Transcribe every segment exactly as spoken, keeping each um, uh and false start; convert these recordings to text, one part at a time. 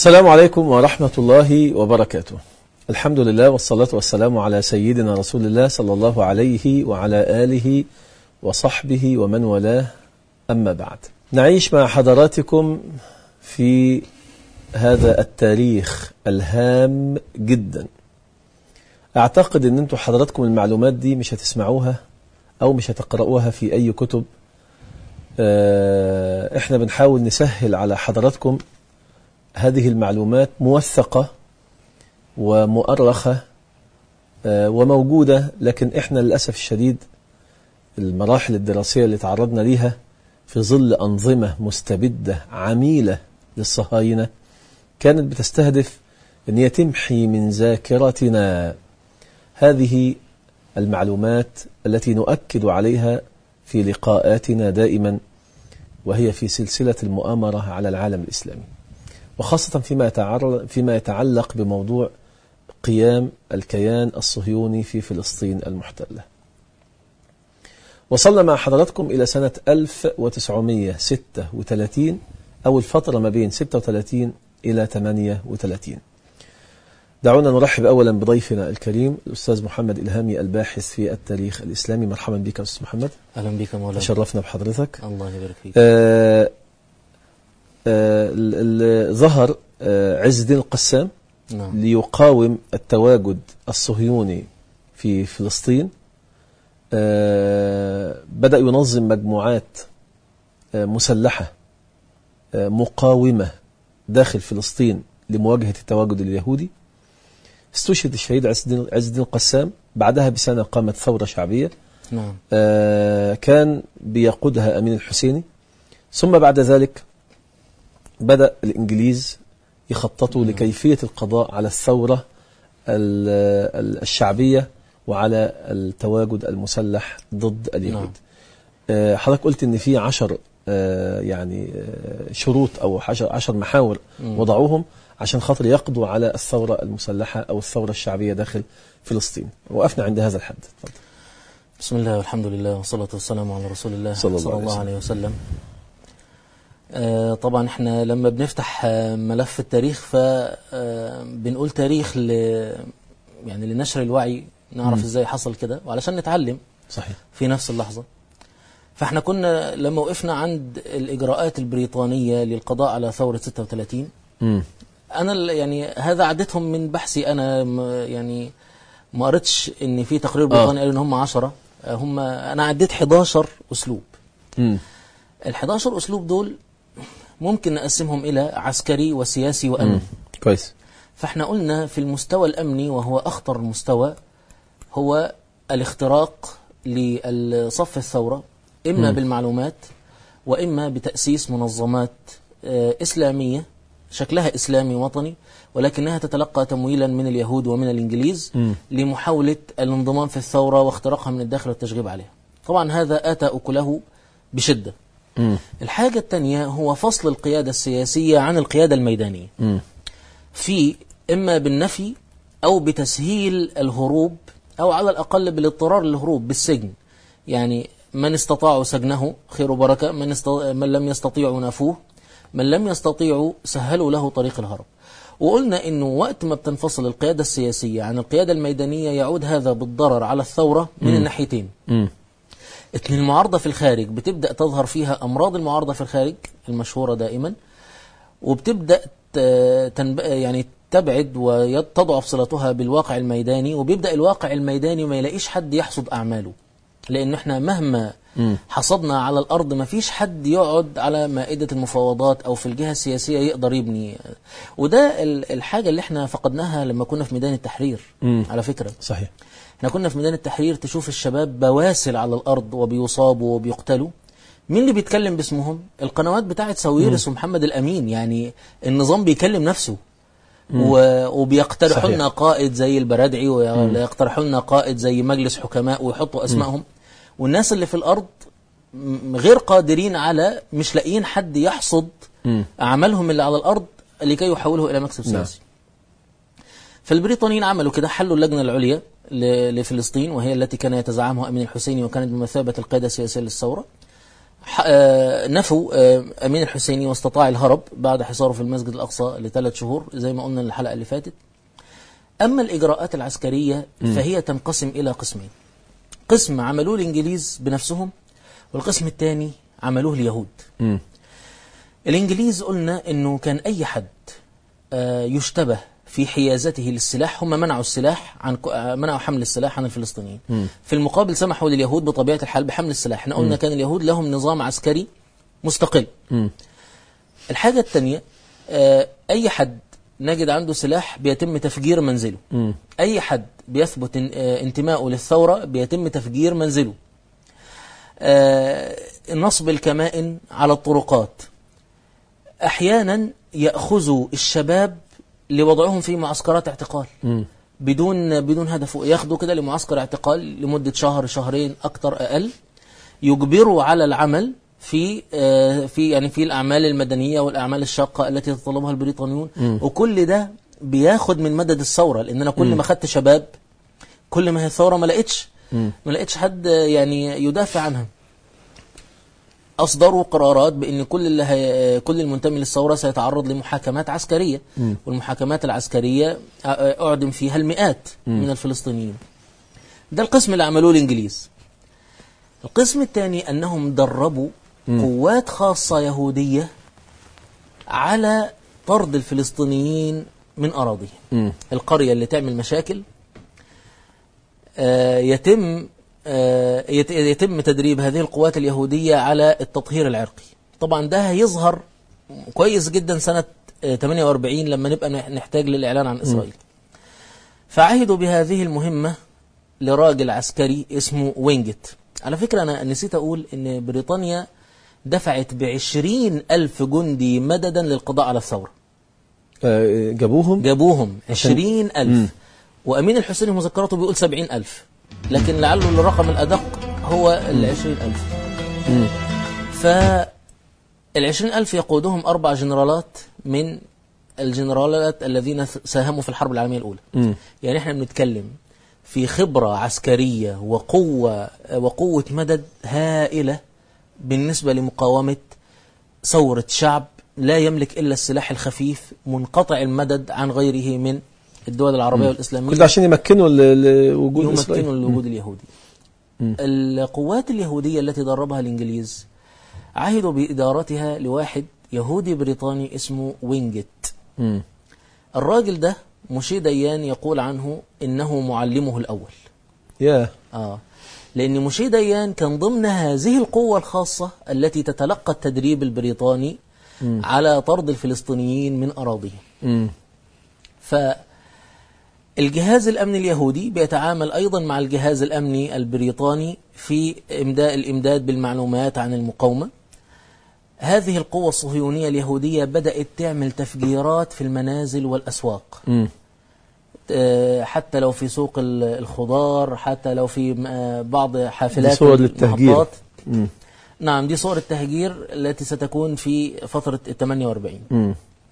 السلام عليكم ورحمة الله وبركاته. الحمد لله والصلاة والسلام على سيدنا رسول الله صلى الله عليه وعلى آله وصحبه ومن والاه، أما بعد. نعيش مع حضراتكم في هذا التاريخ الهام جدا. أعتقد أن أنتم حضراتكم المعلومات دي مش هتسمعوها أو مش هتقرأوها في أي كتب. احنا بنحاول نسهل على حضراتكم هذه المعلومات، موثقة ومؤرخة وموجودة، لكن احنا للأسف الشديد المراحل الدراسية اللي تعرضنا ليها في ظل أنظمة مستبدة عميلة للصهاينة كانت بتستهدف أن هي تمحي من ذاكرتنا هذه المعلومات التي نؤكد عليها في لقاءاتنا دائما، وهي في سلسلة المؤامرة على العالم الإسلامي، وخاصة فيما يتعلق, فيما يتعلق بموضوع قيام الكيان الصهيوني في فلسطين المحتلة. وصلنا مع حضراتكم إلى سنة ألف وتسعمائة وستة وثلاثين، أو الفترة ما بين ستة وثلاثين إلى ثمانية وثلاثين. دعونا نرحب أولا بضيفنا الكريم الأستاذ محمد إلهامي، الباحث في التاريخ الإسلامي. مرحبا بك أستاذ محمد. أهلا بك مولانا، تشرفنا بحضرتك. الله يبارك فيك. آه آه ظهر آه عز الدين القسام نعم. ليقاوم التواجد الصهيوني في فلسطين. آه بدأ ينظم مجموعات آه مسلحة آه مقاومة داخل فلسطين لمواجهة التواجد اليهودي. استشهد الشهيد عز الدين عز الدين القسام، بعدها بسنة قامت ثورة شعبية نعم. آه كان بيقودها أمين الحسيني. ثم بعد ذلك بدأ الإنجليز يخططوا مم. لكيفية القضاء على الثورة الشعبية وعلى التواجد المسلح ضد اليهود. نعم. حضرتك قلت إن في عشر يعني شروط أو عشر محاور مم. وضعوهم عشان خاطر يقضوا على الثورة المسلحة أو الثورة الشعبية داخل فلسطين. وقفنا عند هذا الحد. فضل. بسم الله والحمد لله والصلاة والسلام على رسول الله صلى الله, صلى الله عليه وسلم. آه طبعا احنا لما بنفتح آه ملف التاريخ فبنقول آه تاريخ ل يعني لنشر الوعي، نعرف م. ازاي حصل كده وعلشان نتعلم. صحيح. في نفس اللحظة. فاحنا كنا لما وقفنا عند الإجراءات البريطانية للقضاء على ثورة ستة وثلاثين، م. انا يعني هذا عدتهم من بحثي انا، يعني ما قريتش ان في تقرير بريطاني قال ان هم عشرة، هم انا عديت حداشر اسلوب. ال حداشر اسلوب دول ممكن نقسمهم الى عسكري وسياسي وامني. كويس. فاحنا قلنا في المستوى الامني، وهو اخطر مستوى، هو الاختراق لصف الثورة، اما م. بالمعلومات واما بتأسيس منظمات اسلامية شكلها إسلامي وطني، ولكنها تتلقى تمويلا من اليهود ومن الإنجليز م. لمحاولة الانضمام في الثورة واختراقها من الداخل والتشغيب عليها. طبعا هذا آتى أكله بشدة. م. الحاجة الثانية هو فصل القيادة السياسية عن القيادة الميدانية، م. في إما بالنفي أو بتسهيل الهروب، أو على الأقل بالاضطرار للهروب بالسجن. يعني من استطاعوا سجنه خير وبركة، من, است... من لم يستطيعوا نافوه، من لم يستطيعوا سهلوا له طريق الهرب. وقلنا إنه وقت ما بتنفصل القيادة السياسية عن القيادة الميدانية يعود هذا بالضرر على الثورة من م. الناحيتين. م. اتنين، المعارضة في الخارج بتبدأ تظهر فيها أمراض المعارضة في الخارج المشهورة دائما، وبتبدأ تنب... يعني تبعد وتضعف صلتها بالواقع الميداني، وبيبدأ الواقع الميداني ما يلاقيش حد يحصد أعماله، لأن احنا مهما م. حصدنا على الأرض ما فيش حد يقعد على مائدة المفاوضات أو في الجهة السياسية يقدر يبني. وده الحاجة اللي احنا فقدناها لما كنا في ميدان التحرير. م. على فكرة صحيح، احنا كنا في ميدان التحرير تشوف الشباب بواسل على الأرض وبيصابوا وبيقتلوا. مين اللي بيتكلم باسمهم؟ القنوات بتاعت ساويرس ومحمد الأمين. يعني النظام بيكلم نفسه، وبيقترحوا لنا قائد زي البرادعي، ويقترحوا لنا قائد زي مجلس حكماء ويحطوا أسمائهم. م. والناس اللي في الأرض غير قادرين على، مش لاقيين حد يحصد م. أعمالهم اللي على الأرض لكي يحوله إلى مكسب سياسي. فالبريطانيين عملوا كده، حلوا اللجنة العليا لفلسطين، وهي التي كان يتزعمها أمين الحسيني وكانت بمثابة القيادة السياسية للثورة. نفوا أمين الحسيني واستطاع الهرب بعد حصاره في المسجد الأقصى لثلاث شهور زي ما قلنا الحلقة اللي فاتت. أما الإجراءات العسكرية فهي تنقسم إلى قسمين، قسم عملوه الإنجليز بنفسهم، والقسم الثاني عملوه اليهود. م. الإنجليز قلنا أنه كان أي حد يشتبه في حيازته للسلاح هم منعوا السلاح عن منعوا حمل السلاح عن الفلسطينيين. م. في المقابل سمحوا لليهود بطبيعة الحال بحمل السلاح. احنا قلنا م. كان اليهود لهم نظام عسكري مستقل. م. الحاجة الثانية أي حد نجد عنده سلاح بيتم تفجير منزله. م. أي حد بيثبت انتمائه للثورة بيتم تفجير منزله. نصب الكمائن على الطرقات. أحيانا يأخذوا الشباب لوضعهم في معسكرات اعتقال م. بدون بدون هدف، ياخدوا كده لمعسكر اعتقال لمدة شهر شهرين أكتر أقل، يجبروا على العمل في في يعني في الأعمال المدنية والأعمال الشاقة التي تطلبها البريطانيون. م. وكل ده بياخد من مدد الثورة، لأن أنا كل م. ما خدت شباب كل ما هي الثورة ما لقيتش م. ما لقيتش حد يعني يدافع عنها. أصدروا قرارات بأن كل اللي هي كل المنتمي للثورة سيتعرض لمحاكمات عسكرية. م. والمحاكمات العسكرية أعدم فيها المئات م. من الفلسطينيين. ده القسم اللي عملوه الإنجليز. القسم الثاني أنهم دربوا م. قوات خاصة يهودية على طرد الفلسطينيين من أراضيهم. القرية اللي تعمل مشاكل آه يتم يتم تدريب هذه القوات اليهودية على التطهير العرقي. طبعا ده هيظهر كويس جدا سنة ثمانية وأربعين لما نبقى نحتاج للإعلان عن إسرائيل. فعهدوا بهذه المهمة لراجل عسكري اسمه وينجت. على فكرة أنا نسيت أقول إن بريطانيا دفعت بعشرين ألف جندي مددا للقضاء على الثورة. جابوهم؟ جابوهم عشرين ألف. وأمين الحسيني مذكراته بيقول سبعين ألف، لكن لعله الرقم الأدق هو العشرين ألف. فالعشرين ألف يقودهم أربع جنرالات من الجنرالات الذين ساهموا في الحرب العالمية الأولى. م. يعني احنا بنتكلم في خبرة عسكرية وقوة وقوة مدد هائلة بالنسبة لمقاومة ثورة شعب لا يملك إلا السلاح الخفيف منقطع المدد عن غيره من الدول العربية م. والإسلامية. كل عشان يمكنوا لوجود يمكنوا الوجود اليهودي. م. القوات اليهودية التي دربها الإنجليز عهدوا بإدارتها لواحد يهودي بريطاني اسمه وينجت. م. الراجل ده مشي ديان يقول عنه إنه معلمه الأول. yeah. آه. لأن مشي ديان كان ضمن هذه القوة الخاصة التي تتلقى التدريب البريطاني م. على طرد الفلسطينيين من أراضيهم. فالجهاز الأمني اليهودي بيتعامل أيضا مع الجهاز الأمني البريطاني في إمداء الإمداد بالمعلومات عن المقاومة. هذه القوة الصهيونية اليهودية بدأت تعمل تفجيرات في المنازل والأسواق. م. حتى لو في سوق الخضار، حتى لو في بعض حافلات صور للتهجير. نعم، دي صور التهجير التي ستكون في فترة ثمانية وأربعين. م.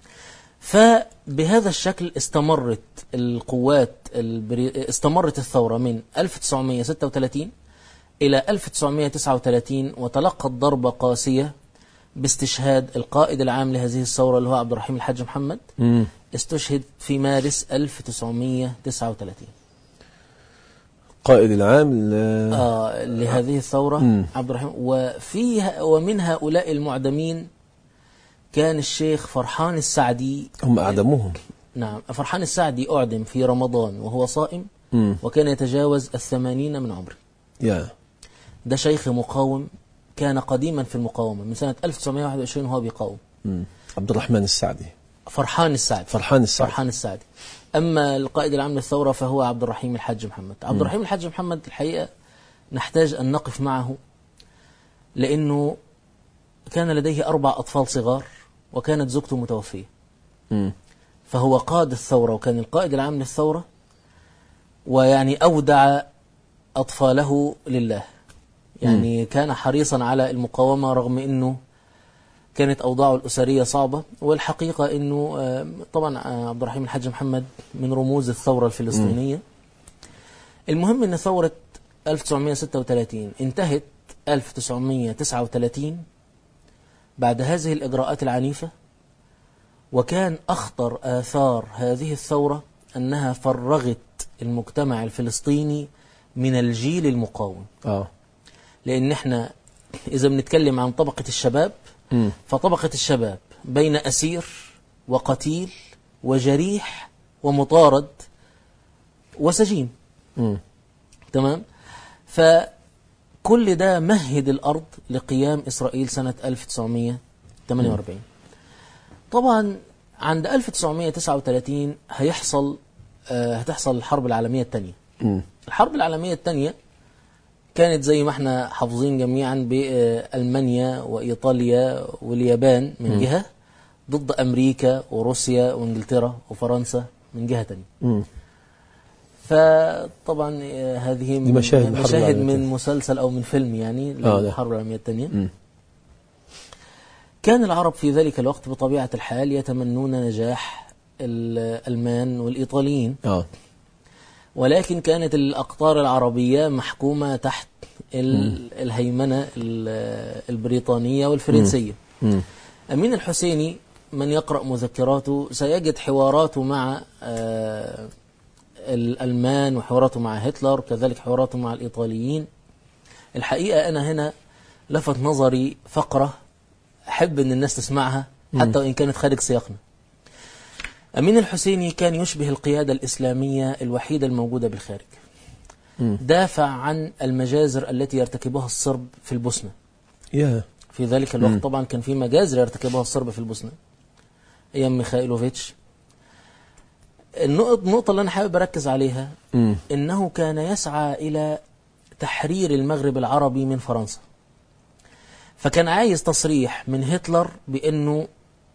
فبهذا الشكل استمرت القوات البري... استمرت الثورة من ألف وتسعمائة وستة وثلاثين إلى ألف وتسعمائة وتسعة وثلاثين، وتلقت ضربة قاسية باستشهاد القائد العام لهذه الثورة اللي هو عبد الرحيم الحاج محمد. م. استشهد في مارس ألف وتسعمائة وتسعة وثلاثين. قائد العام ل... آه لهذه الثورة م. عبد الرحيم. وفيها ومن هؤلاء المعدمين كان الشيخ فرحان السعدي. هم أعدموهم. نعم، فرحان السعدي أعدم في رمضان وهو صائم. م. وكان يتجاوز الثمانين من عمره. yeah. ده شيخ مقاوم كان قديما في المقاومة من سنة ألف وتسعمائة وواحد وعشرين وهو بيقاوم. م. عبد الرحمن السعدي. فرحان السعدي. فرحان السعدي. فرحان السعدي. أما القائد العام للثورة فهو عبد الرحيم الحاج محمد. عبد الرحيم الحاج محمد الحقيقة نحتاج أن نقف معه، لأنه كان لديه أربع أطفال صغار وكانت زوجته متوفية. م. فهو قاد الثورة وكان القائد العام للثورة، ويعني أودع أطفاله لله. يعني م. كان حريصا على المقاومة رغم أنه كانت أوضاعه الأسرية صعبة. والحقيقة أنه طبعا عبد الرحيم الحاج محمد من رموز الثورة الفلسطينية. م. المهم أن ثورة ألف وتسعمائة وستة وثلاثين انتهت ألف وتسعمائة وتسعة وثلاثين بعد هذه الإجراءات العنيفة. وكان أخطر آثار هذه الثورة أنها فرغت المجتمع الفلسطيني من الجيل المقاوم. آه. لأن احنا إذا بنتكلم عن طبقة الشباب م. فطبقة الشباب بين أسير وقتيل وجريح ومطارد وسجين. م. تمام. فكل ده مهد الأرض لقيام إسرائيل سنة ألف وتسعمائة وثمانية وأربعين. طبعا عند ألف وتسعمائة وتسعة وثلاثين هيحصل آه هتحصل الحرب العالمية الثانية. الحرب العالمية الثانية كانت زي ما احنا حافظين جميعا بألمانيا وإيطاليا واليابان من م. جهة ضد أمريكا وروسيا وإنجلترا وفرنسا من جهة تانية. فطبعا هذه مشاهد, مشاهد من مسلسل أو من فيلم يعني للحرب العالمية الثانية. م. كان العرب في ذلك الوقت بطبيعة الحال يتمنون نجاح الألمان والإيطاليين. آه. ولكن كانت الأقطار العربية محكومة تحت الهيمنة البريطانية والفرنسية. م. أمين الحسيني من يقرأ مذكراته سيجد حواراته مع الألمان وحواراته مع هتلر كذلك حواراته مع الإيطاليين. الحقيقة أنا هنا لفت نظري فقرة أحب أن الناس تسمعها حتى وإن كانت خارج سياقنا. أمين الحسيني كان يشبه القيادة الإسلامية الوحيدة الموجودة بالخارج. م. دافع عن المجازر التي يرتكبها الصرب في البوسنة. yeah. في ذلك الوقت م. طبعا كان في مجازر يرتكبها الصرب في البوسنة أيام ميخائيلوفيتش. النقطة اللي أنا حابب أركز عليها م. إنه كان يسعى إلى تحرير المغرب العربي من فرنسا. فكان عايز تصريح من هتلر بأنه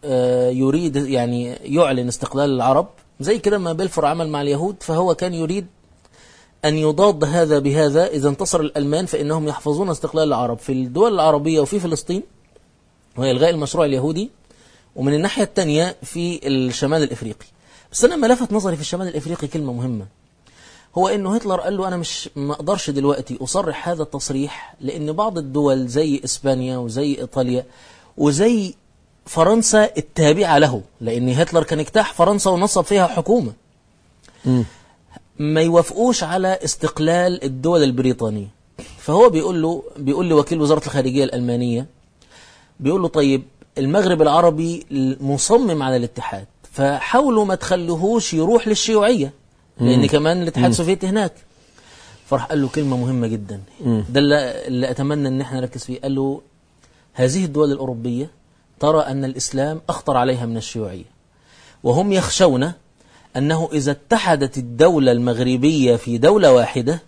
يريد يعني يعلن استقلال العرب زي كده ما بلفور عمل مع اليهود. فهو كان يريد أن يضاد هذا بهذا. إذا انتصر الألمان فإنهم يحفظون استقلال العرب في الدول العربية وفي فلسطين وإلغاء المشروع اليهودي، ومن الناحية الثانية في الشمال الإفريقي. بس أنا ما لفت نظري في الشمال الإفريقي كلمة مهمة، هو إنه هتلر قال له أنا مش ما أقدرش دلوقتي أصرح هذا التصريح لأن بعض الدول زي إسبانيا وزي إيطاليا وزي فرنسا التابعة له، لأن هتلر كان اجتاح فرنسا ونصب فيها حكومة، م. ما يوافقوش على استقلال الدول البريطانية. فهو بيقول له بيقول لي وكيل وزارة الخارجية الألمانية بيقول له طيب المغرب العربي مصمم على الاتحاد، فحاولوا ما تخلوهوش يروح للشيوعية لأن كمان الاتحاد السوفيتي هناك. فراح قال له كلمة مهمة جدا، ده اللي, اللي أتمنى أن احنا نركز فيه. قال له هذه الدول الأوروبية ترى أن الإسلام أخطر عليها من الشيوعية، وهم يخشون أنه إذا اتحدت الدولة المغربية في دولة واحدة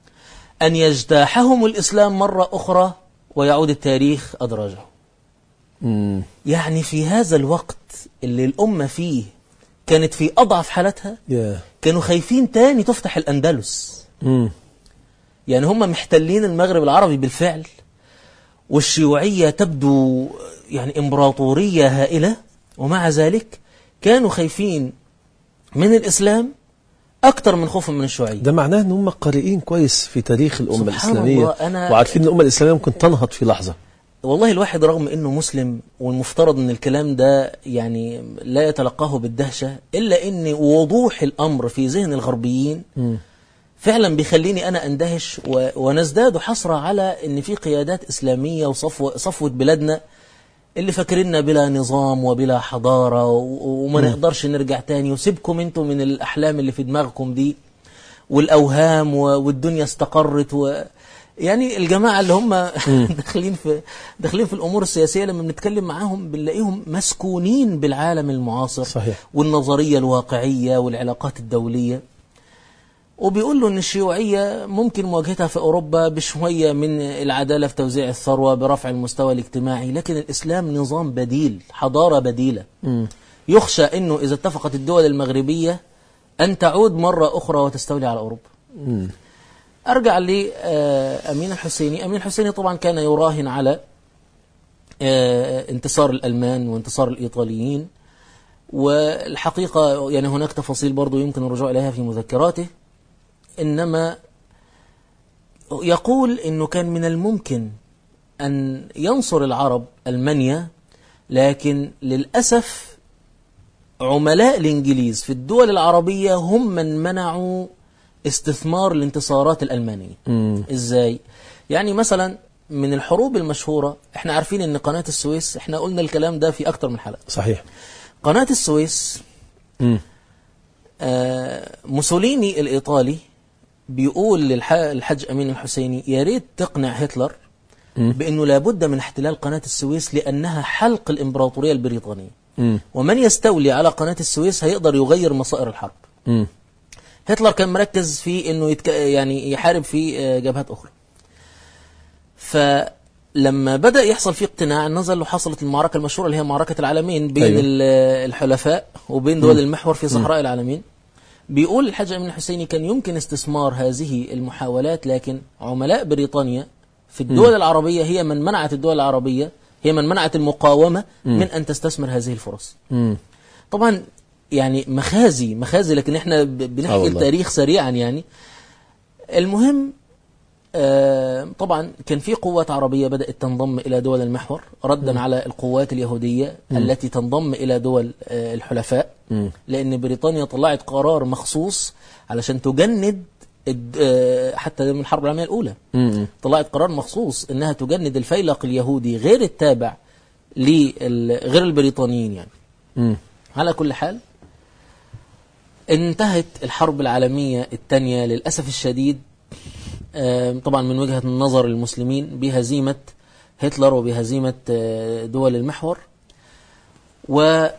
أن يجتاحهم الإسلام مرة أخرى ويعود التاريخ أدراجه. مم. يعني في هذا الوقت اللي الأمة فيه كانت في أضعف حالتها yeah. كانوا خايفين تاني تفتح الأندلس. مم. يعني هم محتلين المغرب العربي بالفعل، والشيوعية تبدو يعني إمبراطورية هائلة، ومع ذلك كانوا خايفين من الإسلام أكتر من خوفهم من الشيوعية. ده معناه أن هم قارئين كويس في تاريخ الأمة الإسلامية، أنا وعارفين أن الأمة الإسلامية ممكن تنهض في لحظة. والله الواحد رغم أنه مسلم والمفترض أن الكلام ده يعني لا يتلقاه بالدهشة، إلا أن وضوح الأمر في ذهن الغربيين م. فعلا بيخليني أنا أندهش و... ونزداد حسرة على أن في قيادات إسلامية وصفوة صفوة بلادنا اللي فاكريننا بلا نظام وبلا حضارة و... وما م. نقدرش نرجع تاني، وسيبكم انتم من الأحلام اللي في دماغكم دي والأوهام و... والدنيا استقرت و... يعني الجماعة اللي هم داخلين في داخلين في الأمور السياسية لما بنتكلم معاهم بنلاقيهم مسكونين بالعالم المعاصر. صحيح. والنظرية الواقعية والعلاقات الدولية. وبيقول له أن الشيوعية ممكن مواجهتها في أوروبا بشوية من العدالة في توزيع الثروة برفع المستوى الاجتماعي، لكن الإسلام نظام بديل، حضارة بديلة. م. يخشى أنه إذا اتفقت الدول المغربية أن تعود مرة أخرى وتستولي على أوروبا. م. أرجع لأمين الحسيني. أمين الحسيني طبعا كان يراهن على انتصار الألمان وانتصار الإيطاليين، والحقيقة يعني هناك تفاصيل برضو يمكن الرجوع إليها في مذكراته، إنما يقول إنه كان من الممكن أن ينصر العرب ألمانيا لكن للأسف عملاء الإنجليز في الدول العربية هم من منعوا استثمار الانتصارات الألمانية. مم. إزاي؟ يعني مثلا من الحروب المشهورة احنا عارفين ان قناة السويس، احنا قلنا الكلام ده في أكتر من حلقة. صحيح. قناة السويس مم. آه موسوليني الإيطالي بيقول للحاج أمين الحسيني يا ريت تقنع هتلر مم. بأنه لابد من احتلال قناة السويس لأنها حلق الإمبراطورية البريطانية. مم. ومن يستولي على قناة السويس هيقدر يغير مصائر الحرب. مم. هتلر كان مركز في أنه يتك... يعني يحارب في آه، جبهات أخرى. فلما بدأ يحصل فيه اقتناع نزل وحصلت المعركة المشهورة اللي هي معركة العالمين بين أيوه. أيوه. الحلفاء وبين دول المحور في صحراء العالمين. بيقول الحاج أمين الحسيني كان يمكن استثمار هذه المحاولات، لكن عملاء بريطانيا في الدول م. العربية هي من منعت الدول العربية هي من منعت المقاومة م. من أن تستثمر هذه الفرص. م. طبعا يعني مخازي مخازي لكن احنا بنحكي التاريخ سريعا. يعني المهم آه طبعا كان في قوات عربية بدأت تنضم إلى دول المحور ردا م. على القوات اليهودية م. التي تنضم إلى دول آه الحلفاء م. لأن بريطانيا طلعت قرار مخصوص علشان تجند آه حتى من الحرب العالمية الأولى م. طلعت قرار مخصوص إنها تجند الفيلق اليهودي غير التابع غير البريطانيين يعني م. على كل حال انتهت الحرب العالمية الثانية للأسف الشديد طبعا من وجهة نظر المسلمين بهزيمة هتلر وبهزيمة دول المحور. وتم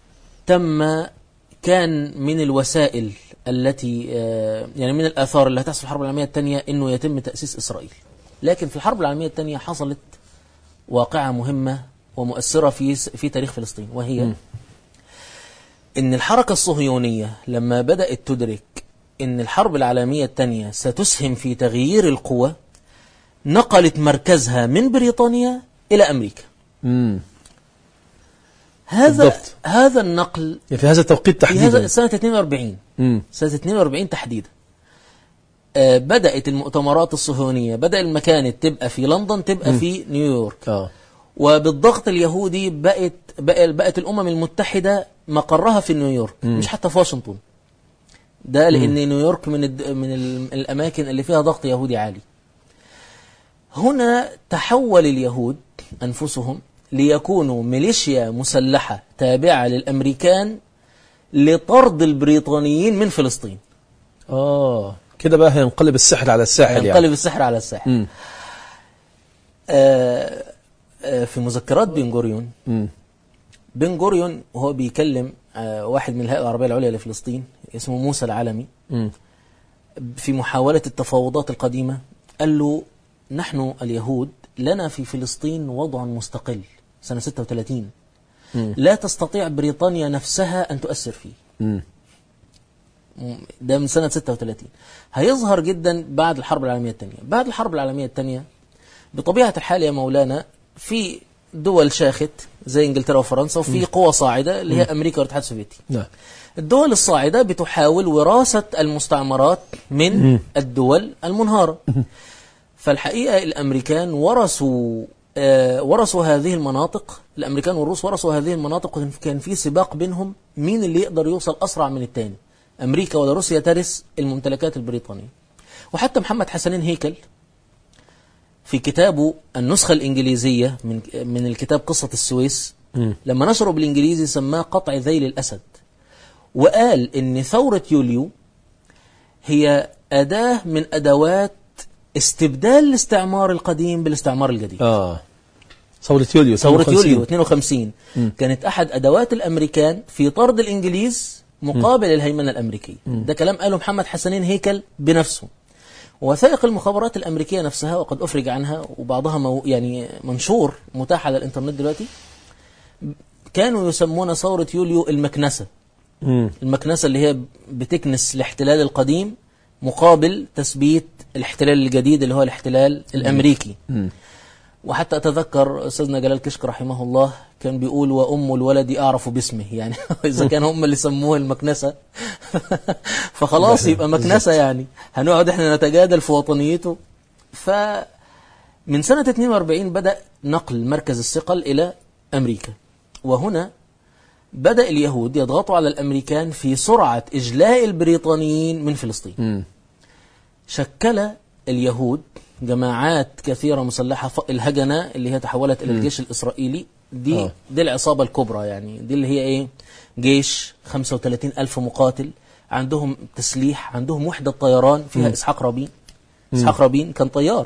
كان من الوسائل التي يعني من الآثار اللي هتحصل في الحرب العالمية الثانية إنه يتم تأسيس إسرائيل. لكن في الحرب العالمية الثانية حصلت واقعة مهمة ومؤثرة في في تاريخ فلسطين، وهي م. إن الحركة الصهيونية لما بدأت تدرك إن الحرب العالمية الثانية ستسهم في تغيير القوى نقلت مركزها من بريطانيا إلى أمريكا. مم. هذا بالضبط. هذا النقل في هذا التوقيت تحديدا في هذا سنة اثنين وأربعين مم. سنة اثنين وأربعين تحديدا آه بدأت المؤتمرات الصهيونية بدأ المكان تبقى في لندن تبقى مم. في نيويورك آه. وبالضغط اليهودي بقت بقت الأمم المتحدة مقرها في نيويورك مم. مش حتى في واشنطن. ده لأن نيويورك من الد... من الأماكن اللي فيها ضغط يهودي عالي. هنا تحول اليهود أنفسهم ليكونوا ميليشيا مسلحة تابعة للأمريكان لطرد البريطانيين من فلسطين. آه كده بقى هينقلب السحر على الساحل يعني. هينقلب السحر على الساحل. آه آه في مذكرات بن غوريون بن غوريون وهو بيكلم آه واحد من الهيئة العربية العليا لفلسطين اسمه موسى العالمي م. في محاولة التفاوضات القديمة قال له نحن اليهود لنا في فلسطين وضع مستقل سنة ستة وثلاثين م. لا تستطيع بريطانيا نفسها أن تؤثر فيه. م. ده من سنة ستة وثلاثين. هيظهر جدا بعد الحرب العالمية الثانية. بعد الحرب العالمية الثانية بطبيعة الحال يا مولانا في دول شاخت زي انجلترا وفرنسا وفي قوة صاعدة اللي هي أمريكا والاتحاد السوفيتي. نعم. الدول الصاعدة بتحاول وراثة المستعمرات من الدول المنهارة. فالحقيقة الأمريكان ورثوا آه ورثوا هذه المناطق. الأمريكان والروس ورثوا هذه المناطق وكان في سباق بينهم مين اللي يقدر يوصل أسرع من التاني. أمريكا ولا روسيا ترث الممتلكات البريطانية. وحتى محمد حسنين هيكل في كتابه النسخة الإنجليزية من من الكتاب قصة السويس م. لما نشره بالإنجليزي سماه قطع ذيل الأسد، وقال إن ثورة يوليو هي أداة من أدوات استبدال الاستعمار القديم بالاستعمار الجديد. آه ثورة يوليو ثورة يوليو اثنين وخمسين م. كانت أحد أدوات الأمريكان في طرد الإنجليز مقابل م. الهيمنة الأمريكية. م. ده كلام قاله محمد حسنين هيكل بنفسه. وثائق المخابرات الأمريكية نفسها وقد أفرج عنها وبعضها مو يعني منشور متاح على الإنترنت دلوقتي كانوا يسمون ثورة يوليو المكنسة. م. المكنسة اللي هي بتكنس الاحتلال القديم مقابل تثبيت الاحتلال الجديد اللي هو الاحتلال الأمريكي. م. وحتى أتذكر أستاذنا جلال كشك رحمه الله كان بيقول وأم الولد أعرف باسمه، يعني إذا كان هم اللي سموه المكنسة فخلاص يبقى مكنسة، يعني هنقعد إحنا نتجادل في وطنيته. فمن سنة اثنين وأربعين بدأ نقل مركز الثقل إلى أمريكا. وهنا بدأ اليهود يضغطوا على الأمريكان في سرعة إجلاء البريطانيين من فلسطين. مم. شكل اليهود جماعات كثيرة مسلحة، الهجنة اللي هي تحولت إلى الجيش الإسرائيلي، دي آه. دي العصابة الكبرى، يعني دي اللي هي إيه، جيش خمسة وثلاثين ألف مقاتل، عندهم تسليح، عندهم وحدة طيران فيها مم. إسحاق رابين. إسحاق رابين كان طيار.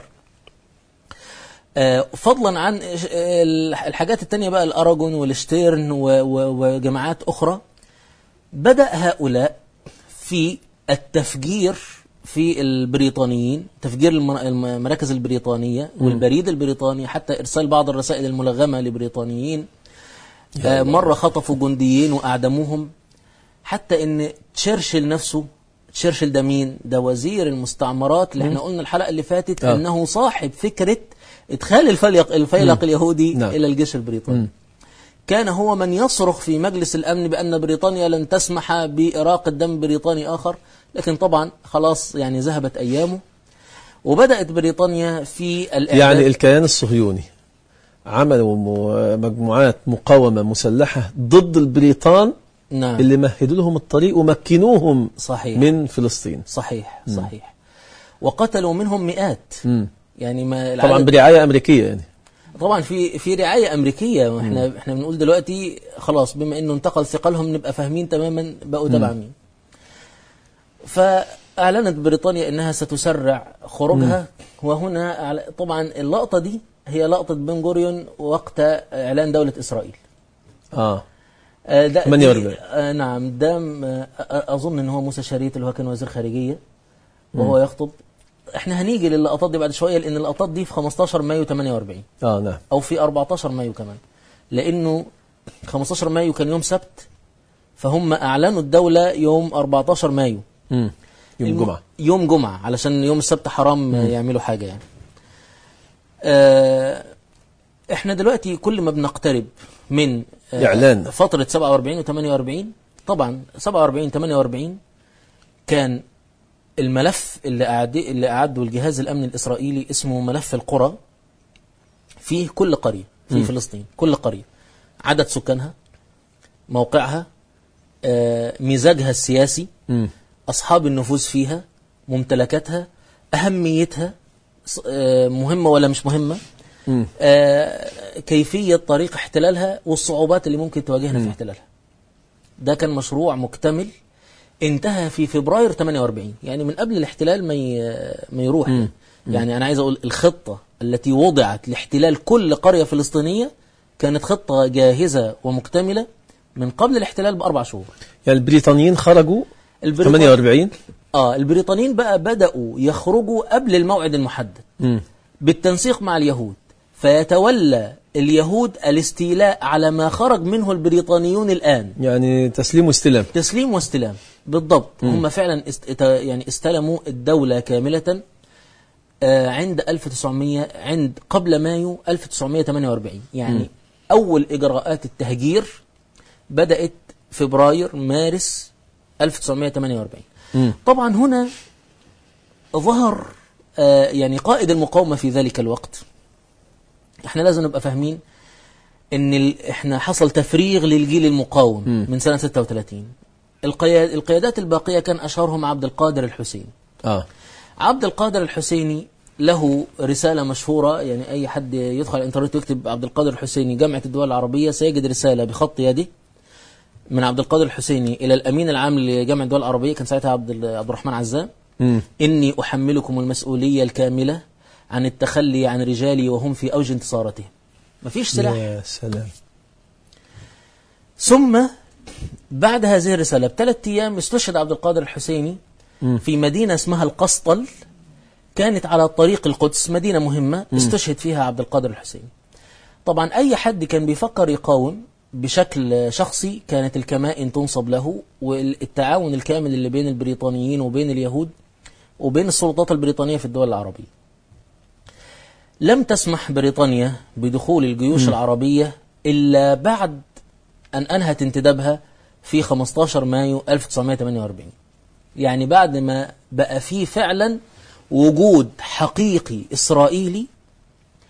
آه فضلا عن الحاجات التانية بقى، الأراجون والشتيرن وجماعات أخرى. بدأ هؤلاء في التفجير في البريطانيين، تفجير المراكز البريطانية والبريد البريطاني، حتى إرسال بعض الرسائل الملغمة لبريطانيين. آه مرة خطفوا جنديين وأعدموهم، حتى إن تشرشل نفسه، تشرشل ده مين؟ ده وزير المستعمرات اللي احنا قلنا الحلقة اللي فاتت آه. أنه صاحب فكرة إدخال الفيلق, الفيلق اليهودي نعم. إلى الجيش البريطاني. م. كان هو من يصرخ في مجلس الأمن بأن بريطانيا لن تسمح بإراقة دم بريطاني آخر، لكن طبعا خلاص يعني ذهبت أيامه، وبدأت بريطانيا في الإعداد. يعني الكيان الصهيوني عملوا مجموعات مقاومة مسلحة ضد البريطان نعم. اللي مهدوا لهم الطريق ومكنوهم صحيح. من فلسطين. صحيح م. صحيح. وقتلوا منهم مئات م. يعني ما طبعا برعاية أمريكية، يعني طبعا في في رعاية أمريكية، واحنا م. احنا بنقول دلوقتي خلاص بما انه انتقل ثقلهم نبقى فاهمين تماما بقوا تبع مين. فأعلنت بريطانيا انها ستسرع خروجها م. وهنا طبعا اللقطة دي هي لقطة بن غوريون وقت إعلان دولة إسرائيل. اه ده ثمانية وأربعين آه نعم. ده آه أظن ان هو موسى شريط اللي هو كان وزير خارجية وهو م. يخطب. احنا هنيجي للقطات دي بعد شوية، لأن اللقطات دي في خمستاشر مايو ثمانية وأربعين اه نعم، أو في أربعتاشر مايو كمان، لأنه خمستاشر مايو كان يوم سبت، فهم أعلنوا الدولة يوم أربعتاشر مايو مم. يوم جمعة يوم جمعة علشان يوم السبت حرام مم. يعملوا حاجة يعني. اه احنا دلوقتي كل ما بنقترب من اه إعلان فترة سبعة وأربعين و ثمانية وأربعين، طبعا سبعة وأربعين ثمانية وأربعين كان الملف اللي أعد اللي أعده الجهاز الأمني الإسرائيلي اسمه ملف القرى، فيه كل قرية في م. فلسطين، كل قرية عدد سكانها، موقعها، آه، مزاجها السياسي، م. أصحاب النفوذ فيها، ممتلكاتها، أهميتها، آه، مهمة ولا مش مهمة، آه، كيفية طريق احتلالها والصعوبات اللي ممكن تواجهنا م. في احتلالها. ده كان مشروع مكتمل انتهى في فبراير ثمانية وأربعين، يعني من قبل الاحتلال ما ما يروح. م. يعني أنا عايز أقول الخطة التي وضعت لاحتلال كل قرية فلسطينية كانت خطة جاهزة ومكتملة من قبل الاحتلال بأربع شهور. يعني البريطانيين خرجوا البريطان... ثمانية وأربعين. آه البريطانيين بقى بدأوا يخرجوا قبل الموعد المحدد م. بالتنسيق مع اليهود، فيتولى اليهود الاستيلاء على ما خرج منه البريطانيون الآن. يعني تسليم واستلام. تسليم واستلام بالضبط. م. هم فعلا است... يعني استلموا الدولة كاملة آه عند ألف وتسعمائة عند قبل مايو ألف وتسعمائة وثمانية وأربعين، يعني م. أول إجراءات التهجير بدأت فبراير مارس ألف وتسعمائة وثمانية وأربعين. م. طبعا هنا ظهر آه يعني قائد المقاومة في ذلك الوقت. احنا لازم نبقى فاهمين ان ال... احنا حصل تفريغ للجيل المقاوم م. من سنة ستة وثلاثين. القياد... القيادات الباقية كان أشهرهم عبد القادر الحسيني. آه. عبد القادر الحسيني له رسالة مشهورة، يعني أي حد يدخل الانترنت ويكتب عبد القادر الحسيني جامعة الدول العربية سيجد رسالة بخط يده من عبد القادر الحسيني إلى الأمين العام لجامعة الدول العربية، كان ساعتها عبد عبد الرحمن عزام. م. إني أحملكم المسؤولية الكاملة عن التخلي عن رجالي وهم في أوج انتصاراتهم. مفيش سلاح. يا سلام. ثم بعد هذه الرسالة بثلاث أيام استشهد عبد القادر الحسيني م. في مدينة اسمها القسطل، كانت على طريق القدس، مدينة مهمة م. استشهد فيها عبد القادر الحسيني. طبعا أي حد كان بيفكر يقاوم بشكل شخصي كانت الكمائن تنصب له، والتعاون الكامل اللي بين البريطانيين وبين اليهود وبين السلطات البريطانية في الدول العربية. لم تسمح بريطانيا بدخول الجيوش م. العربية إلا بعد أن أنهت انتدابها في خمستاشر مايو ألف وتسعمائة وثمانية وأربعين، يعني بعد ما بقى فيه فعلا وجود حقيقي إسرائيلي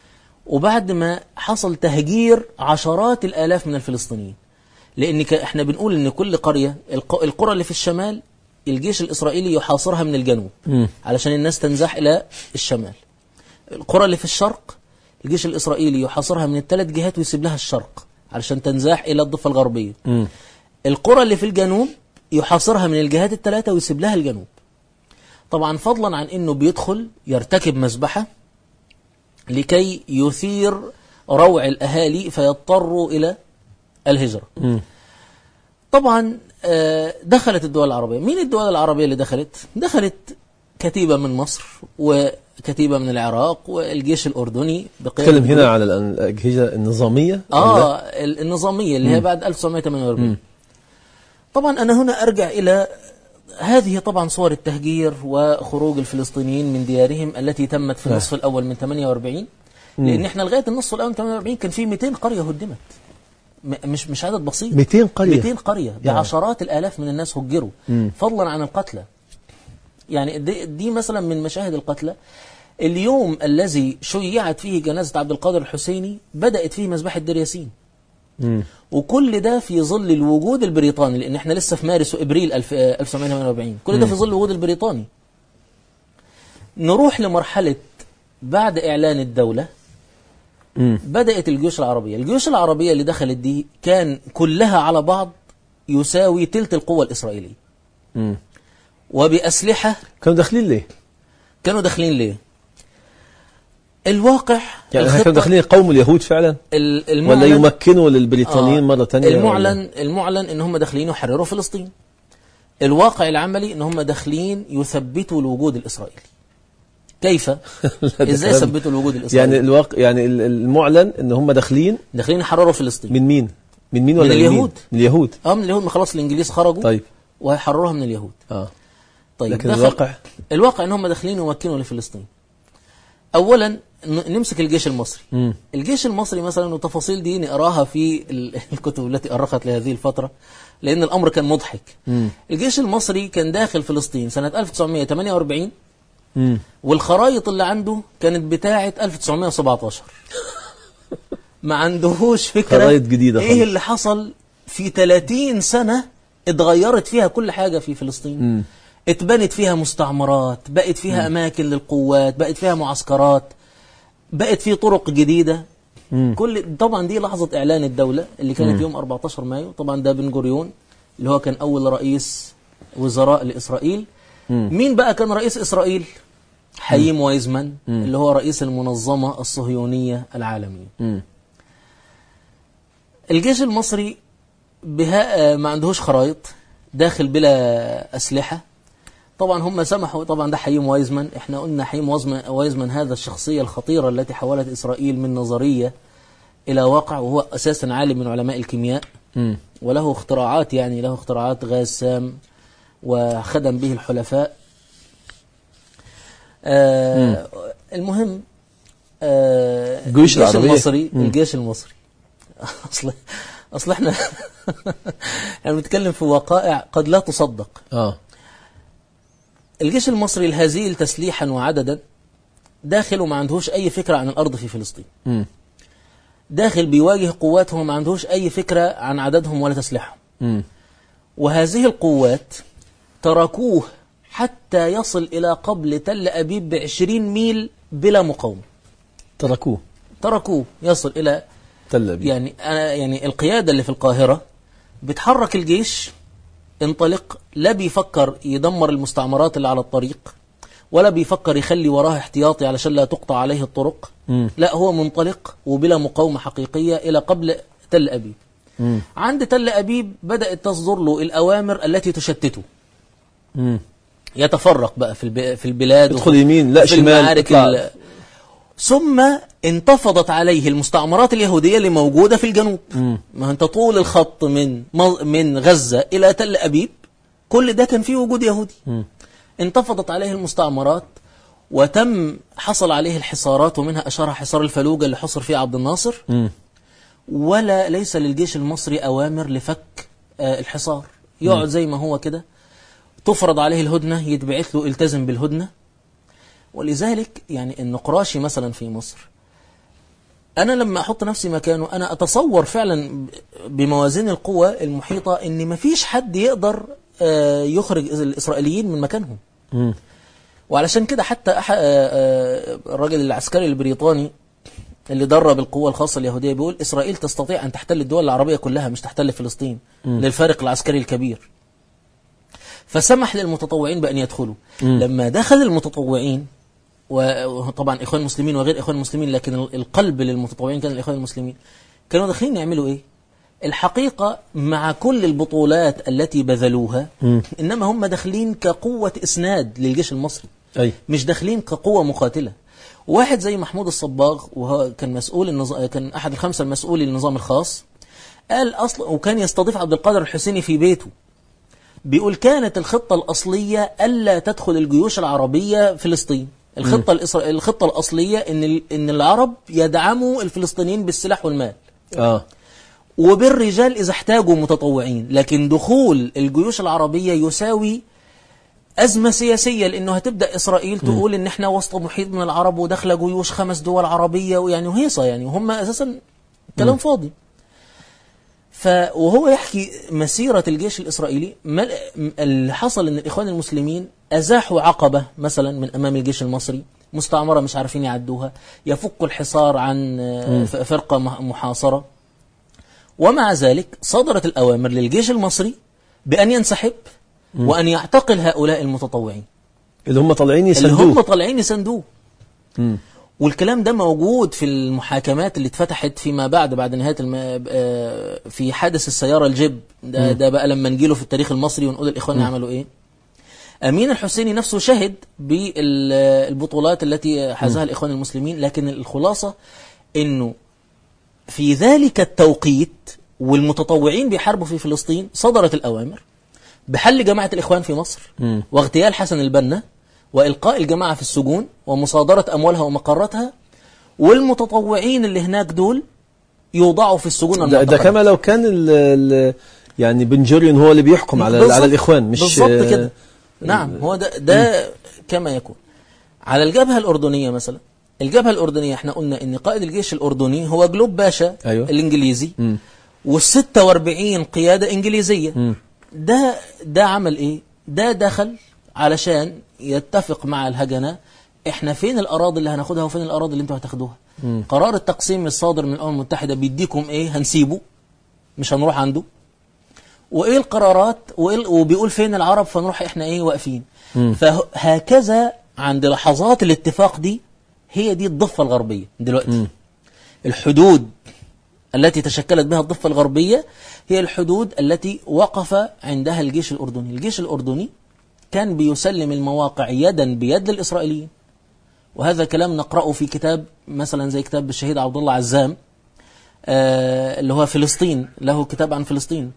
وبعد ما حصل تهجير عشرات الآلاف من الفلسطينيين. لأن ك- احنا بنقول ان كل قرية، الق- القرى اللي في الشمال الجيش الإسرائيلي يحاصرها من الجنوب مم. علشان الناس تنزح إلى الشمال. القرى اللي في الشرق الجيش الإسرائيلي يحاصرها من الثلاث جهات ويسيب لها الشرق علشان تنزاح إلى الضفة الغربية. مم. القرى اللي في الجنوب يحاصرها من الجهات الثلاثة ويسيب لها الجنوب. طبعا فضلا عن أنه بيدخل يرتكب مذبحة لكي يثير روع الأهالي فيضطروا إلى الهجرة. مم. طبعا آه، دخلت الدول العربية. مين الدول العربية اللي دخلت؟ دخلت كتيبة من مصر وكتيبة من العراق والجيش الأردني بقيادة تكلم هنا على الأن- الأجهزة النظامية آه ولا؟ ال- النظامية اللي هي بعد ألف وتسعمائة وثمانية وأربعين. مم. طبعا أنا هنا أرجع إلى هذه طبعا صور التهجير وخروج الفلسطينيين من ديارهم التي تمت في نعم. النصف الأول من ثمانية وأربعين. لأن احنا لغاية النصف الأول من ثمانية وأربعين كان في مئتين قرية هدمت. م- مش مش عدد بسيط. مئتين قرية. مئتين قرية بعشرات الآلاف من الناس هجروا مم. فضلا عن القتلى. يعني دي, دي مثلا من مشاهد القتلى. اليوم الذي شيعت فيه جنازة عبد القادر الحسيني بدأت فيه مذبحة دير ياسين. مم. وكل ده في ظل الوجود البريطاني، لأن احنا لسه في مارس وإبريل ألف وتسعمائة وثمانية وأربعين. كل ده في ظل الوجود البريطاني. نروح لمرحلة بعد إعلان الدولة. مم. بدأت الجيوش العربية. الجيوش العربية اللي دخلت دي كان كلها على بعض يساوي تلت القوة الإسرائيلية مم. وبأسلحة. كانوا داخلين ليه؟ كانوا داخلين ليه؟ الواقع يعني الخطة- كانوا داخلين قوم اليهود فعلا ال- ولا المعلن يمكنوا للبريطانيين آه، مرة تانية؟ المعلن المعلن ان هم داخلين يحرروا فلسطين. الواقع العملي ان هم داخلين يثبتوا الوجود الاسرائيلي. كيف؟ ازاي كلام- ثبتوا الوجود الاسرائيلي؟ يعني الواقع، يعني ال- المعلن ان هم داخلين داخلين يحرروا فلسطين. من مين؟ من مين ولا من مين؟ اليهود. من اليهود. اه من اليهود. ما خلاص الانجليز خرجوا طيب. وهيحرروها من اليهود. اه طيب لكن دخل- الواقع؟ الواقع ان هم داخلين يمكنوا لفلسطين. اولا ن- نمسك الجيش المصري. مم. الجيش المصري مثلا، وتفاصيل دي نقراها في ال- الكتب التي أرخت لهذه الفترة لأن الأمر كان مضحك. مم. الجيش المصري كان داخل فلسطين سنة ألف وتسعمائة وثمانية وأربعين مم. والخرايط اللي عنده كانت بتاعة ألف وتسعمائة وسبعة عشر. ما عندهوش فكرة خرايط جديدة إيه خالص. اللي حصل في ثلاثين سنة اتغيرت فيها كل حاجة في فلسطين. مم. اتبنت فيها مستعمرات، بقت فيها أماكن للقوات، بقت فيها معسكرات، بقت في طرق جديدة. مم. كل طبعا دي لحظة إعلان الدولة اللي كانت يوم أربعة عشر مايو. طبعا ده بن غوريون اللي هو كان أول رئيس وزراء لإسرائيل. مم. مين بقى كان رئيس إسرائيل؟ حييم وايزمان اللي هو رئيس المنظمة الصهيونية العالمية. مم. الجيش المصري بها ما عندهوش خرايط، داخل بلا أسلحة. طبعا هم سمحوا. طبعا ده حييم وايزمان. احنا قلنا حييم وايزمان, وايزمان هذا الشخصية الخطيرة التي حولت إسرائيل من نظرية إلى واقع، وهو أساسا عالم من علماء الكيمياء مم. وله اختراعات، يعني له اختراعات غاز سام وخدم به الحلفاء. آه المهم آه الجيوش الجيش العربية. المصري مم. الجيش المصري أصل أصل احنا احنا بنتكلم في وقائع قد لا تصدق. اه الجيش المصري الهزيل تسليحا وعددا داخل وما عندهوش أي فكرة عن الأرض في فلسطين. مم. داخل بيواجه قواتهم وما عندهوش أي فكرة عن عددهم ولا تسليحهم. مم. وهذه القوات تركوه حتى يصل إلى قبل تل أبيب بعشرين ميل بلا مقاومة. تركوه تركوه يصل إلى تل أبيب. يعني أنا يعني القيادة اللي في القاهرة بتحرك الجيش انطلق، لا بيفكر يدمر المستعمرات اللي على الطريق ولا بيفكر يخلي وراه احتياطي علشان لا تقطع عليه الطرق. مم. لا، هو منطلق وبلا مقاومة حقيقية إلى قبل تل أبيب. مم. عند تل أبيب بدأت تصدر له الأوامر التي تشتته. مم. يتفرق بقى في الب- في البلاد ادخل يمين، لا في شمال، المعارك اطلع. ال- ثم انتفضت عليه المستعمرات اليهودية اللي موجودة في الجنوب. مم. ما انت طول الخط من من غزة إلى تل أبيب كل ده كان فيه وجود يهودي. مم. انتفضت عليه المستعمرات وتم حصل عليه الحصارات، ومنها أشهرها حصار الفلوجة اللي حصر فيه عبد الناصر. مم. ولا ليس للجيش المصري أوامر لفك آه، الحصار. يقعد زي ما هو كده، تفرض عليه الهدنة يتبعث له التزم بالهدنة. ولذلك يعني النقراشي مثلا في مصر أنا لما أحط نفسي مكانه أنا أتصور فعلا بموازين القوة المحيطة إن مفيش حد يقدر يخرج الإسرائيليين من مكانهم. م. وعلشان كده حتى الراجل العسكري البريطاني اللي درب القوة الخاصة اليهودية بيقول إسرائيل تستطيع أن تحتل الدول العربية كلها مش تحتل فلسطين م. للفارق العسكري الكبير. فسمح للمتطوعين بأن يدخلوا. م. لما دخل المتطوعين وطبعا إخوان المسلمين وغير إخوان المسلمين، لكن القلب للمتطوعين كان الإخوان المسلمين، كانوا داخلين يعملوا إيه؟ الحقيقة مع كل البطولات التي بذلوها م. إنما هم داخلين كقوة إسناد للجيش المصري، أي. مش داخلين كقوة مقاتلة. واحد زي محمود الصباغ وهو كان مسؤول النظ... كان أحد الخمسة المسؤولين للنظام الخاص، قال أصلا وكان يستضيف عبد القادر الحسيني في بيته، بيقول كانت الخطة الأصلية ألا تدخل الجيوش العربية فلسطين. الخطة الإسرا... الخطة الأصلية إن ال... إن العرب يدعموا الفلسطينيين بالسلاح والمال. آه. وبالرجال إذا احتاجوا متطوعين، لكن دخول الجيوش العربية يساوي أزمة سياسية، لأنه هتبدأ إسرائيل تقول إن إحنا وسط محيط من العرب ودخل جيوش خمس دول عربية، ويعني وهيصة يعني وهم أساسا كلام فاضي. ف وهو يحكي مسيرة الجيش الإسرائيلي، اللي حصل إن الإخوان المسلمين أزاحوا عقبة مثلا من أمام الجيش المصري، مستعمرة مش عارفين يعدوها، يفكوا الحصار عن فرقة محاصرة، ومع ذلك صدرت الأوامر للجيش المصري بأن ينسحب م. وأن يعتقل هؤلاء المتطوعين اللي هم طالعين يسندوه اللي هم طالعين يسندوه م. والكلام ده موجود في المحاكمات اللي اتفتحت فيما بعد بعد نهاية الم... في حادث السيارة الجيب ده, ده بقى لما نجيله في التاريخ المصري ونقول الإخوان عملوا إيه. أمين الحسيني نفسه شهد بالبطولات التي حازها الإخوان المسلمين، لكن الخلاصة إنه في ذلك التوقيت والمتطوعين بيحاربوا في فلسطين صدرت الأوامر بحل جماعة الإخوان في مصر م. واغتيال حسن البنا وإلقاء الجماعة في السجون ومصادرة أموالها ومقراتها، والمتطوعين اللي هناك دول يوضعوا في السجون المعتقلة. ده, ده كما لو كان ال ال يعني بن جوريون هو اللي بيحكم على على الإخوان، مش بالضبط كده. نعم هو ده, ده كما يكون. على الجبهة الأردنية مثلا، الجبهة الأردنية احنا قلنا ان قائد الجيش الأردني هو جلوب باشا أيوة. الإنجليزي والستة واربعين قيادة إنجليزية. م. ده ده عمل ايه؟ ده دخل علشان يتفق مع الهجنة، احنا فين الأراضي اللي هناخدها وفين الأراضي اللي انتوا هتاخدوها. م. قرار التقسيم الصادر من الأمم المتحدة بيديكم ايه؟ هنسيبه مش هنروح عنده. وايه القرارات وإيه وبيقول فين العرب فنروح احنا ايه واقفين. فهكذا عند لحظات الاتفاق دي هي دي الضفة الغربية دلوقتي. م. الحدود التي تشكلت بها الضفة الغربية هي الحدود التي وقف عندها الجيش الأردني. الجيش الأردني كان بيسلم المواقع يدا بيد للإسرائيليين، وهذا كلام نقرأه في كتاب مثلا زي كتاب الشهيد عبد الله عزام آه اللي هو فلسطين، له كتاب عن فلسطين.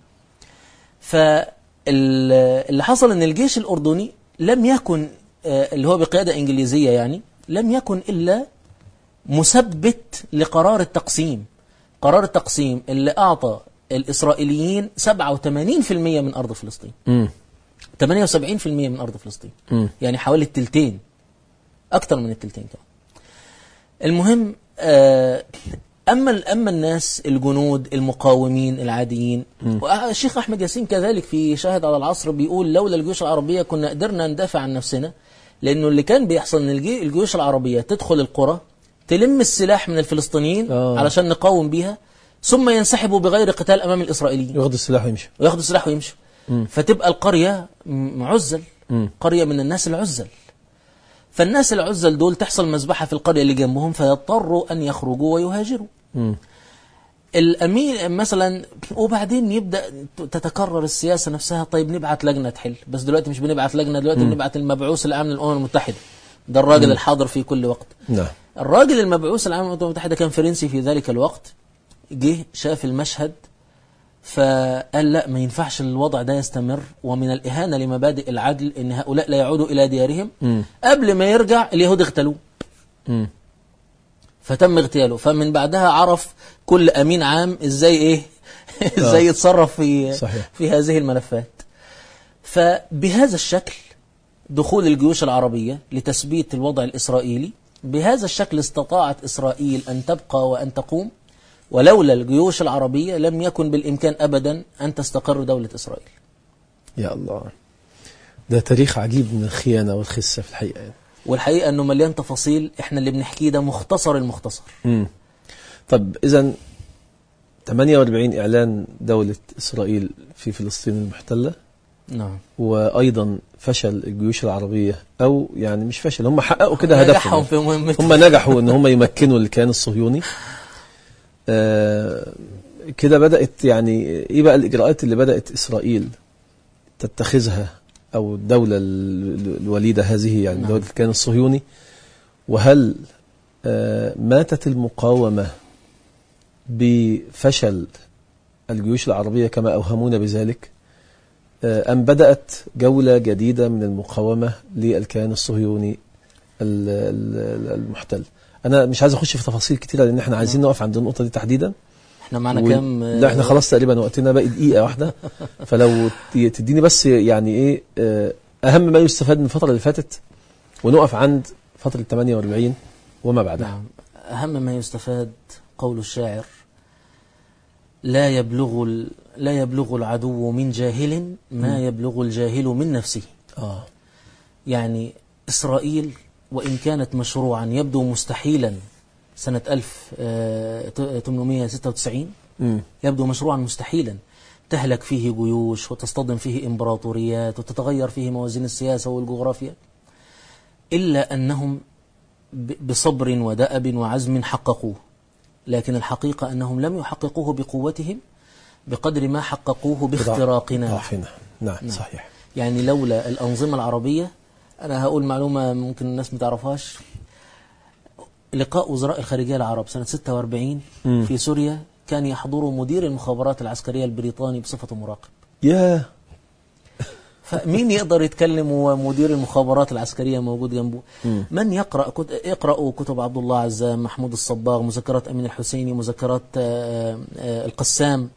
فاللي حصل ان الجيش الأردني لم يكن آه اللي هو بقيادة إنجليزية يعني لم يكن إلا مثبت لقرار التقسيم. قرار التقسيم اللي أعطى الإسرائيليين سبعة وثمانين بالمئة من أرض فلسطين، م. ثمانية وسبعين بالمئة من أرض فلسطين، م. يعني حوالي التلتين، أكثر من التلتين كمان. المهم آه أما أما الناس الجنود المقاومين العاديين، والشيخ أحمد ياسين كذلك في شاهد على العصر بيقول لولا الجيوش العربية كنا قدرنا ندافع عن نفسنا، لأنه اللي كان بيحصل إن الجيوش العربية تدخل القرى تلم السلاح من الفلسطينيين آه. علشان نقاوم بيها، ثم ينسحبوا بغير قتال أمام الإسرائيليين، ياخدوا السلاح ويمشوا وياخدوا السلاح ويمشوا فتبقى القرية معزل، م. قرية من الناس العزل. فالناس العزل دول تحصل مذبحة في القرية اللي جنبهم فيضطروا أن يخرجوا ويهاجروا. م. الأمير مثلا، وبعدين يبدأ تتكرر السياسة نفسها. طيب نبعث لجنة تحل، بس دلوقتي مش بنبعث لجنة، دلوقتي م. بنبعث المبعوث العام للأمم المتحدة، ده الراجل م. الحاضر في كل وقت. نعم. الراجل المبعوث العام للأمم المتحدة كان فرنسي في ذلك الوقت، جه شاف المشهد فقال لا ما ينفعش الوضع ده يستمر، ومن الإهانة لمبادئ العدل إن هؤلاء لا يعودوا إلى ديارهم. م. قبل ما يرجع اليهود اغتالوه، فتم اغتياله. فمن بعدها عرف كل أمين عام إزاي إيه إزاي يتصرف في صحيح. في هذه الملفات. فبهذا الشكل دخول الجيوش العربية لتثبيت الوضع الإسرائيلي بهذا الشكل استطاعت إسرائيل أن تبقى وأن تقوم، ولولا الجيوش العربية لم يكن بالإمكان أبدا أن تستقر دولة إسرائيل. يا الله، ده تاريخ عجيب من الخيانة والخسة في الحقيقة يعني. والحقيقة أنه مليان تفاصيل، إحنا اللي بنحكيه ده مختصر المختصر. مم. طب إذن ثمانية وأربعين إعلان دولة إسرائيل في فلسطين المحتلة، نعم، وأيضا فشل الجيوش العربية، أو يعني مش فشل، هم حققوا كده نجحهم هدفهم، في مهمتهم. هم نجحوا إن هم يمكنوا الكيان الصهيوني. آه كده بدأت يعني إيه بقى الإجراءات اللي بدأت إسرائيل تتخذها، أو الدولة الوليدة هذه يعني نعم. دولة الكيان الصهيوني؟ وهل آه ماتت المقاومة بفشل الجيوش العربية كما أوهمونا بذلك، أم بدأت جولة جديدة من المقاومة للكيان الصهيوني المحتل؟ أنا مش عايز أخش في تفاصيل كتيرة لأن احنا عايزين نقف عند النقطة دي تحديدا. احنا معنا و... كام؟ لا احنا خلاص تقريبا وقتنا باقي دقيقة واحدة، فلو تديني بس يعني ايه أهم ما يستفاد من الفترة اللي فاتت، ونقف عند فترة ثمانية وأربعين وما بعدها. نعم. أهم ما يستفاد قول الشاعر: لا يبلغ ال... لا يبلغ العدو من جاهل ما يبلغ الجاهل من نفسه. آه. يعني إسرائيل وإن كانت مشروعا يبدو مستحيلا سنة ألف وثمانمائة وستة وتسعين، م. يبدو مشروعا مستحيلا تهلك فيه جيوش وتصطدم فيه إمبراطوريات وتتغير فيه موازين السياسة والجغرافيا، إلا أنهم بصبر ودأب وعزم حققوه. لكن الحقيقة أنهم لم يحققوه بقوتهم بقدر ما حققوه باختراقنا. ضعفنا. نعم. نعم صحيح. يعني لولا الأنظمة العربية، أنا هقول معلومة ممكن الناس ما تعرفهاش: لقاء وزراء الخارجية العرب سنة ستة وأربعين م. في سوريا كان يحضره مدير المخابرات العسكرية البريطاني بصفة مراقب. ياه. فمين يقدر يتكلم ومدير المخابرات العسكرية موجود جنبه؟ م. من يقرأ كت... اقرأوا كتب عبد الله عزام، محمود الصباغ، مذكرات أمين الحسيني، مذكرات آآ آآ القسام،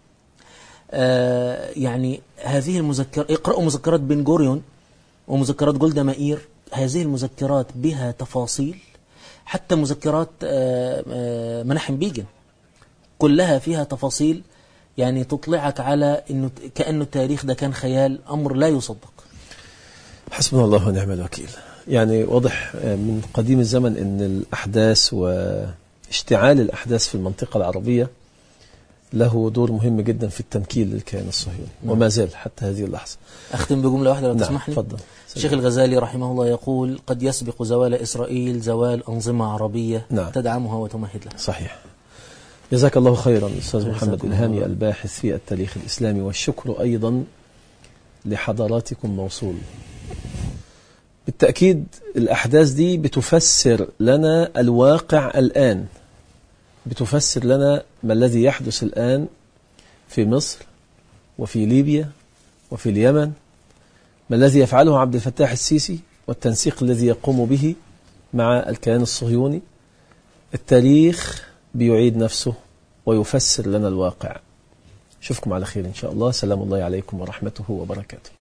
يعني هذه المذكرات. اقرأوا مذكرات بن غوريون ومذكرات جولدا مائير، هذه المذكرات بها تفاصيل. حتى مذكرات آآ آآ مناحم بيجن كلها فيها تفاصيل يعني تطلعك على إنه كأنه التاريخ ده كان خيال، أمر لا يصدق. حسبنا الله ونعم الوكيل. يعني واضح من قديم الزمن أن الأحداث واشتعال الأحداث في المنطقة العربية له دور مهم جدا في التمكين للكيان الصهيوني، وما زال حتى هذه اللحظة. أختم بجملة واحدة لو نعم. تسمح لي. تفضل. الشيخ الغزالي رحمه الله يقول: قد يسبق زوال إسرائيل زوال أنظمة عربية نعم. تدعمها وتمهد لها. صحيح. جزاك الله خيرا أستاذ محمد إلهامي الباحث في التاريخ الإسلامي، والشكر أيضا لحضراتكم موصول. بالتأكيد الأحداث دي بتفسر لنا الواقع الآن، بتفسر لنا ما الذي يحدث الآن في مصر وفي ليبيا وفي اليمن، ما الذي يفعله عبد الفتاح السيسي والتنسيق الذي يقوم به مع الكيان الصهيوني. التاريخ بيعيد نفسه ويفسر لنا الواقع. أشوفكم على خير إن شاء الله. سلام الله عليكم ورحمته وبركاته.